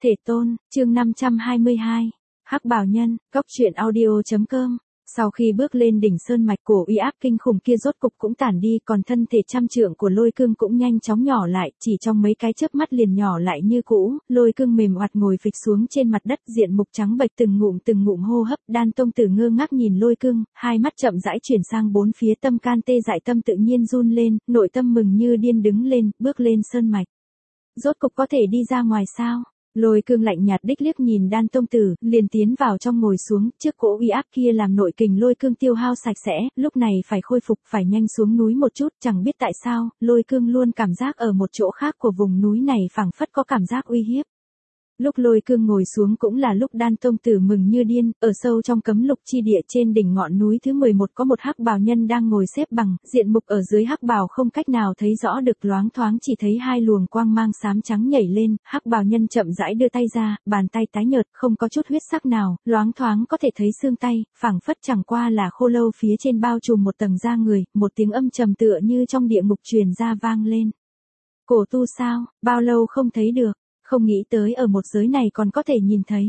Thể tôn, chương 522. Hắc Bào Nhân, Cốc truyện audio.com. Sau khi bước lên đỉnh sơn mạch, cổ uy áp kinh khủng kia rốt cục cũng tản đi, còn thân thể trăm trượng của Lôi Cương cũng nhanh chóng nhỏ lại, chỉ trong mấy cái chớp mắt liền nhỏ lại như cũ. Lôi Cương mềm oặt ngồi phịch xuống trên mặt đất, diện mục trắng bệch, từng ngụm hô hấp. Đan Tông Tử ngơ ngác nhìn Lôi Cương, hai mắt chậm rãi chuyển sang bốn phía, tâm can tê dại, tâm tự nhiên run lên, nội tâm mừng như điên đứng lên, bước lên sơn mạch. Rốt cục có thể đi ra ngoài sao? Lôi Cương lạnh nhạt đích liếc nhìn Đan Tông Tử, liền tiến vào trong ngồi xuống, trước cỗ uy áp kia làm nội kình Lôi Cương tiêu hao sạch sẽ, lúc này phải khôi phục, phải nhanh xuống núi một chút, chẳng biết tại sao, Lôi Cương luôn cảm giác ở một chỗ khác của vùng núi này phảng phất có cảm giác uy hiếp. Lúc Lôi Cương ngồi xuống cũng là lúc Đan Tông Tử mừng như điên, ở sâu trong cấm lục chi địa trên đỉnh ngọn núi thứ 11 có một hắc bào nhân đang ngồi xếp bằng, diện mục ở dưới hắc bào không cách nào thấy rõ được, loáng thoáng chỉ thấy hai luồng quang mang xám trắng nhảy lên, hắc bào nhân chậm rãi đưa tay ra, bàn tay tái nhợt, không có chút huyết sắc nào, loáng thoáng có thể thấy xương tay, phảng phất chẳng qua là khô lâu phía trên bao trùm một tầng da người, một tiếng âm trầm tựa như trong địa ngục truyền ra vang lên. Cổ tu sao, bao lâu không thấy được? Không nghĩ tới ở một giới này còn có thể nhìn thấy.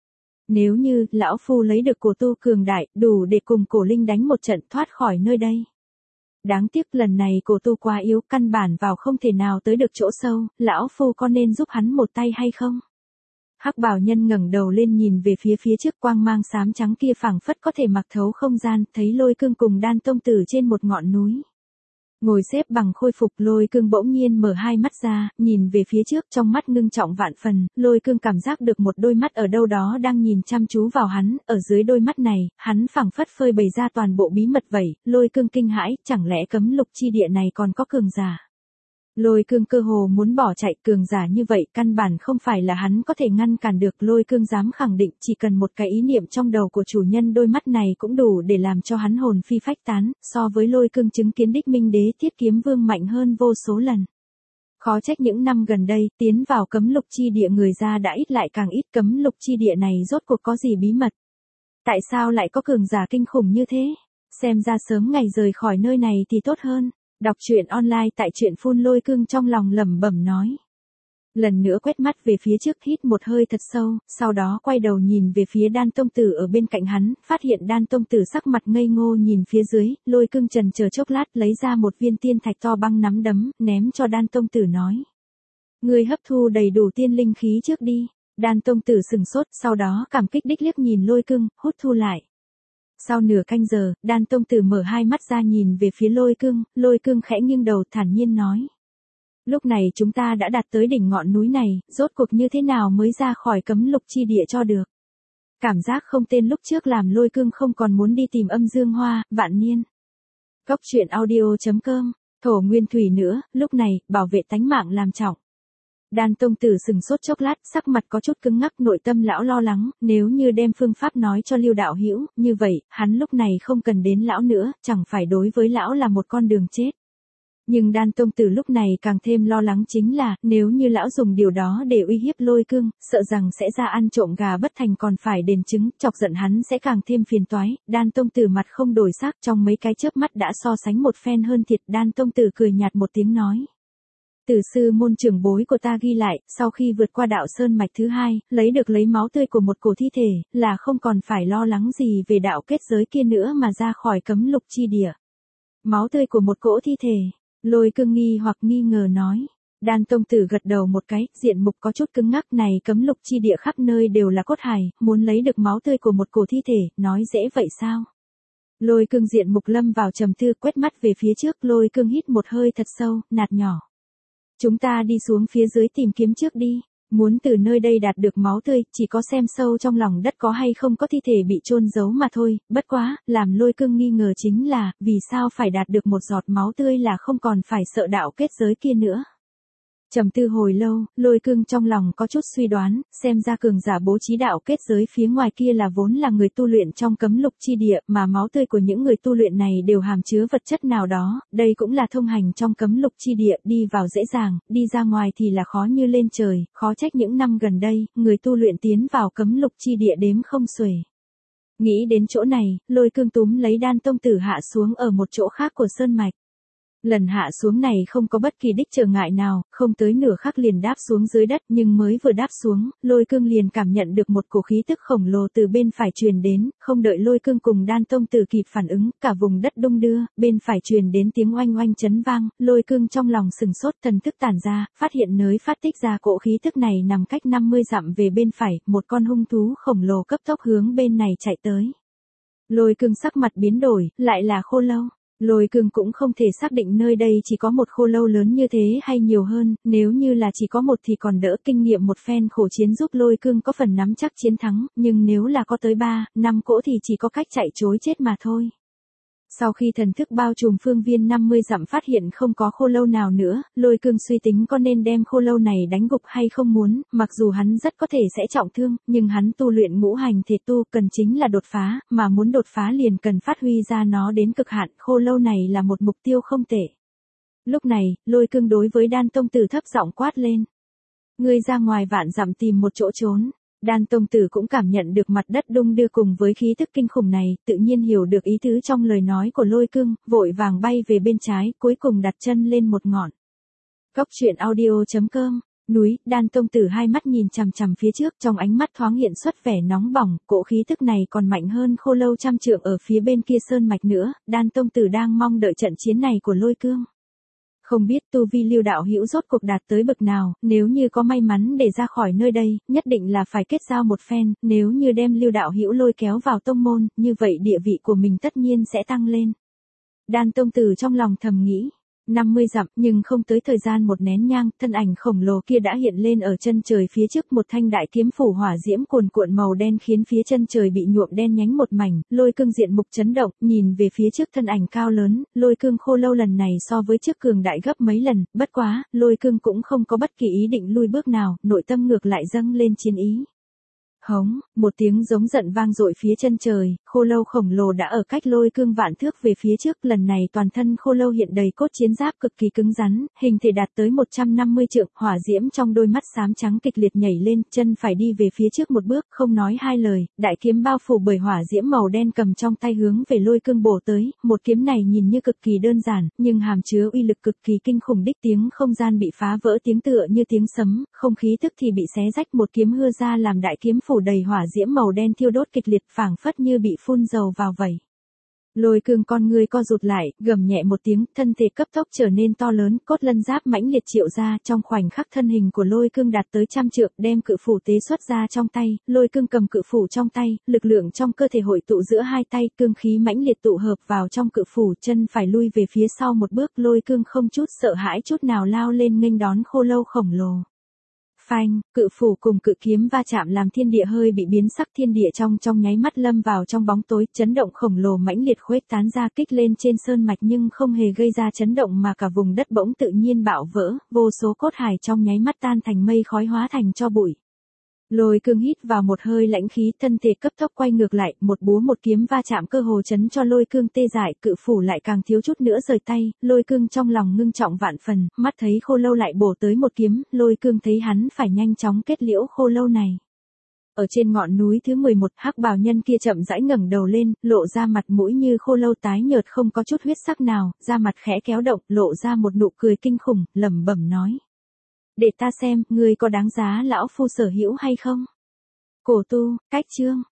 Nếu như lão phu lấy được cổ tu cường đại, đủ để cùng cổ linh đánh một trận thoát khỏi nơi đây. Đáng tiếc lần này cổ tu quá yếu, căn bản vào không thể nào tới được chỗ sâu, lão phu có nên giúp hắn một tay hay không? Hắc bào nhân ngẩng đầu lên nhìn về phía trước, quang mang xám trắng kia phảng phất có thể mặc thấu không gian, thấy Lôi Cương cùng Đan Tông Tử trên một ngọn núi. Ngồi xếp bằng khôi phục, Lôi Cương bỗng nhiên mở hai mắt ra, nhìn về phía trước, trong mắt ngưng trọng vạn phần, Lôi Cương cảm giác được một đôi mắt ở đâu đó đang nhìn chăm chú vào hắn, ở dưới đôi mắt này, hắn phảng phất phơi bày ra toàn bộ bí mật vậy. Lôi Cương kinh hãi, chẳng lẽ cấm lục chi địa này còn có cường giả? Lôi Cương cơ hồ muốn bỏ chạy, cường giả như vậy căn bản không phải là hắn có thể ngăn cản được. Lôi Cương dám khẳng định chỉ cần một cái ý niệm trong đầu của chủ nhân đôi mắt này cũng đủ để làm cho hắn hồn phi phách tán, so với Lôi Cương chứng kiến đích minh đế Thiết Kiếm Vương mạnh hơn vô số lần. Khó trách những năm gần đây, tiến vào cấm lục chi địa người ra đã ít lại càng ít, cấm lục chi địa này rốt cuộc có gì bí mật? Tại sao lại có cường giả kinh khủng như thế? Xem ra sớm ngày rời khỏi nơi này thì tốt hơn. Đọc truyện online tại truyện phun. Lôi Cương trong lòng lẩm bẩm nói. Lần nữa quét mắt về phía trước, hít một hơi thật sâu, sau đó quay đầu nhìn về phía Đan Tông Tử ở bên cạnh hắn, phát hiện Đan Tông Tử sắc mặt ngây ngô nhìn phía dưới. Lôi Cương chần chờ chốc lát lấy ra một viên tiên thạch to bằng nắm đấm, ném cho Đan Tông Tử nói. Ngươi hấp thu đầy đủ tiên linh khí trước đi. Đan Tông Tử sừng sốt, sau đó cảm kích đích liếc nhìn Lôi Cương, hút thu lại. Sau nửa canh giờ, Đan Tông Tử mở hai mắt ra nhìn về phía Lôi Cương khẽ nghiêng đầu thản nhiên nói. Lúc này chúng ta đã đạt tới đỉnh ngọn núi này, rốt cuộc như thế nào mới ra khỏi cấm lục chi địa cho được. Cảm giác không tên lúc trước làm Lôi Cương không còn muốn đi tìm Âm Dương Hoa, Vạn Niên. Cốc truyện audio.com, thổ nguyên thủy nữa, lúc này, bảo vệ tánh mạng làm trọng. Đan Tông Tử sừng sốt chốc lát, sắc mặt có chút cứng ngắc, nội tâm lão lo lắng, nếu như đem phương pháp nói cho Lưu đạo hữu, như vậy, hắn lúc này không cần đến lão nữa, chẳng phải đối với lão là một con đường chết. Nhưng Đan Tông Tử lúc này càng thêm lo lắng chính là, nếu như lão dùng điều đó để uy hiếp Lôi Cương, sợ rằng sẽ ra ăn trộm gà bất thành còn phải đền chứng, chọc giận hắn sẽ càng thêm phiền toái. Đan Tông Tử mặt không đổi sắc, trong mấy cái chớp mắt đã so sánh một phen hơn thiệt. Đan Tông Tử cười nhạt một tiếng nói. Từ sư môn trưởng bối của ta ghi lại, sau khi vượt qua đạo sơn mạch thứ 2, lấy máu tươi của một cổ thi thể, là không còn phải lo lắng gì về đạo kết giới kia nữa mà ra khỏi cấm lục chi địa. Máu tươi của một cỗ thi thể, Lôi Cương nghi hoặc nghi ngờ nói. Đan Tông Tử gật đầu một cái, diện mục có chút cứng ngắc, này cấm lục chi địa khắp nơi đều là cốt hài, muốn lấy được máu tươi của một cổ thi thể, nói dễ vậy sao? Lôi Cương diện mục lâm vào trầm tư, quét mắt về phía trước. Lôi Cương hít một hơi thật sâu, nạt nhỏ. Chúng ta đi xuống phía dưới tìm kiếm trước đi, muốn từ nơi đây đạt được máu tươi, chỉ có xem sâu trong lòng đất có hay không có thi thể bị chôn giấu mà thôi. Bất quá, làm Lôi Cương nghi ngờ chính là, vì sao phải đạt được một giọt máu tươi là không còn phải sợ đạo kết giới kia nữa. Trầm tư hồi lâu, Lôi Cương trong lòng có chút suy đoán, xem ra cường giả bố trí đạo kết giới phía ngoài kia là vốn là người tu luyện trong cấm lục chi địa, mà máu tươi của những người tu luyện này đều hàm chứa vật chất nào đó, đây cũng là thông hành trong cấm lục chi địa, đi vào dễ dàng, đi ra ngoài thì là khó như lên trời, khó trách những năm gần đây, người tu luyện tiến vào cấm lục chi địa đếm không xuể. Nghĩ đến chỗ này, Lôi Cương túm lấy Đan Tông Tử hạ xuống ở một chỗ khác của sơn mạch. Lần hạ xuống này không có bất kỳ đích trở ngại nào, không tới nửa khắc liền đáp xuống dưới đất, nhưng mới vừa đáp xuống, Lôi Cương liền cảm nhận được một cổ khí tức khổng lồ từ bên phải truyền đến, không đợi Lôi Cương cùng Đan Tông Tử kịp phản ứng, cả vùng đất đung đưa, bên phải truyền đến tiếng oanh oanh chấn vang, Lôi Cương trong lòng sừng sốt, thần thức tản ra, phát hiện nơi phát tích ra cỗ khí tức này nằm cách 50 dặm về bên phải, một con hung thú khổng lồ cấp tốc hướng bên này chạy tới. Lôi Cương sắc mặt biến đổi, lại là khô lâu. Lôi Cương cũng không thể xác định nơi đây chỉ có một khô lâu lớn như thế hay nhiều hơn, nếu như là chỉ có một thì còn đỡ, kinh nghiệm một phen khổ chiến giúp Lôi Cương có phần nắm chắc chiến thắng, nhưng nếu là có tới 3, 5 cỗ thì chỉ có cách chạy trối chết mà thôi. Sau khi thần thức bao trùm phương viên 50 dặm phát hiện không có khô lâu nào nữa, Lôi Cương suy tính có nên đem khô lâu này đánh gục hay không muốn, mặc dù hắn rất có thể sẽ trọng thương, nhưng hắn tu luyện ngũ hành thể tu cần chính là đột phá, mà muốn đột phá liền cần phát huy ra nó đến cực hạn, khô lâu này là một mục tiêu không tệ. Lúc này, Lôi Cương đối với Đan Tông Tử thấp giọng quát lên. Ngươi ra ngoài vạn dặm tìm một chỗ trốn. Đan Tông Tử cũng cảm nhận được mặt đất đung đưa cùng với khí tức kinh khủng này, tự nhiên hiểu được ý tứ trong lời nói của Lôi Cương, vội vàng bay về bên trái, cuối cùng đặt chân lên một ngọn. Góc truyện audio.com, núi, Đan Tông Tử hai mắt nhìn chằm chằm phía trước, trong ánh mắt thoáng hiện xuất vẻ nóng bỏng, cỗ khí tức này còn mạnh hơn khô lâu trăm trượng ở phía bên kia sơn mạch nữa, Đan Tông Tử đang mong đợi trận chiến này của Lôi Cương. Không biết tu vi Lưu đạo hữu rốt cuộc đạt tới bậc nào, nếu như có may mắn để ra khỏi nơi đây, nhất định là phải kết giao một phen, nếu như đem Lưu đạo hữu lôi kéo vào tông môn, như vậy địa vị của mình tất nhiên sẽ tăng lên. Đan Tông Tử trong lòng thầm nghĩ. 50 dặm, nhưng không tới thời gian một nén nhang, thân ảnh khổng lồ kia đã hiện lên ở chân trời phía trước, một thanh đại kiếm phủ hỏa diễm cuồn cuộn màu đen khiến phía chân trời bị nhuộm đen nhánh một mảnh, Lôi Cương diện mục chấn động, nhìn về phía trước thân ảnh cao lớn, Lôi Cương khô lâu lần này so với trước cường đại gấp mấy lần, bất quá, Lôi Cương cũng không có bất kỳ ý định lui bước nào, nội tâm ngược lại dâng lên chiến ý. Hống, một tiếng giống giận vang dội phía chân trời, khô lâu khổng lồ đã ở cách Lôi Cương vạn thước về phía trước, lần này toàn thân khô lâu hiện đầy cốt chiến giáp cực kỳ cứng rắn, hình thể đạt tới 150 trượng, hỏa diễm trong đôi mắt xám trắng kịch liệt nhảy lên, chân phải đi về phía trước một bước, không nói hai lời, đại kiếm bao phủ bởi hỏa diễm màu đen cầm trong tay hướng về Lôi Cương bổ tới, một kiếm này nhìn như cực kỳ đơn giản, nhưng hàm chứa uy lực cực kỳ kinh khủng, đích tiếng không gian bị phá vỡ tiếng tựa như tiếng sấm, không khí tức thì bị xé rách, một kiếm hưa ra làm đại kiếm phủ đầy hỏa diễm màu đen thiêu đốt kịch liệt, phảng phất như bị phun dầu vào vậy. Lôi Cương con người co rụt lại, gầm nhẹ một tiếng, thân thể cấp tốc trở nên to lớn, cốt lân giáp mãnh liệt triệu ra, trong khoảnh khắc thân hình của Lôi Cương đạt tới 100 trượng, đem cự phủ tế xuất ra trong tay, Lôi Cương cầm cự phủ trong tay, lực lượng trong cơ thể hội tụ giữa hai tay, cương khí mãnh liệt tụ hợp vào trong cự phủ, chân phải lui về phía sau một bước, Lôi Cương không chút sợ hãi chút nào lao lên nghênh đón khô lâu khổng lồ. Phanh, cự phủ cùng cự kiếm va chạm làm thiên địa hơi bị biến sắc, thiên địa trong nháy mắt lâm vào trong bóng tối, chấn động khổng lồ mãnh liệt khuếch tán ra kích lên trên sơn mạch nhưng không hề gây ra chấn động mà cả vùng đất bỗng tự nhiên bạo vỡ, vô số cốt hải trong nháy mắt tan thành mây khói hóa thành tro bụi. Lôi Cương hít vào một hơi lãnh khí, thân thể cấp tốc quay ngược lại, một búa một kiếm va chạm cơ hồ chấn cho Lôi Cương tê dại, cự phủ lại càng thiếu chút nữa rời tay, Lôi Cương trong lòng ngưng trọng vạn phần, mắt thấy khô lâu lại bổ tới một kiếm, Lôi Cương thấy hắn phải nhanh chóng kết liễu khô lâu này. Ở trên ngọn núi thứ 11, hắc bào nhân kia chậm rãi ngẩng đầu lên, lộ ra mặt mũi như khô lâu tái nhợt không có chút huyết sắc nào, da mặt khẽ kéo động, lộ ra một nụ cười kinh khủng, lẩm bẩm nói. Để ta xem, ngươi có đáng giá lão phu sở hữu hay không? Cổ tu, cách chương.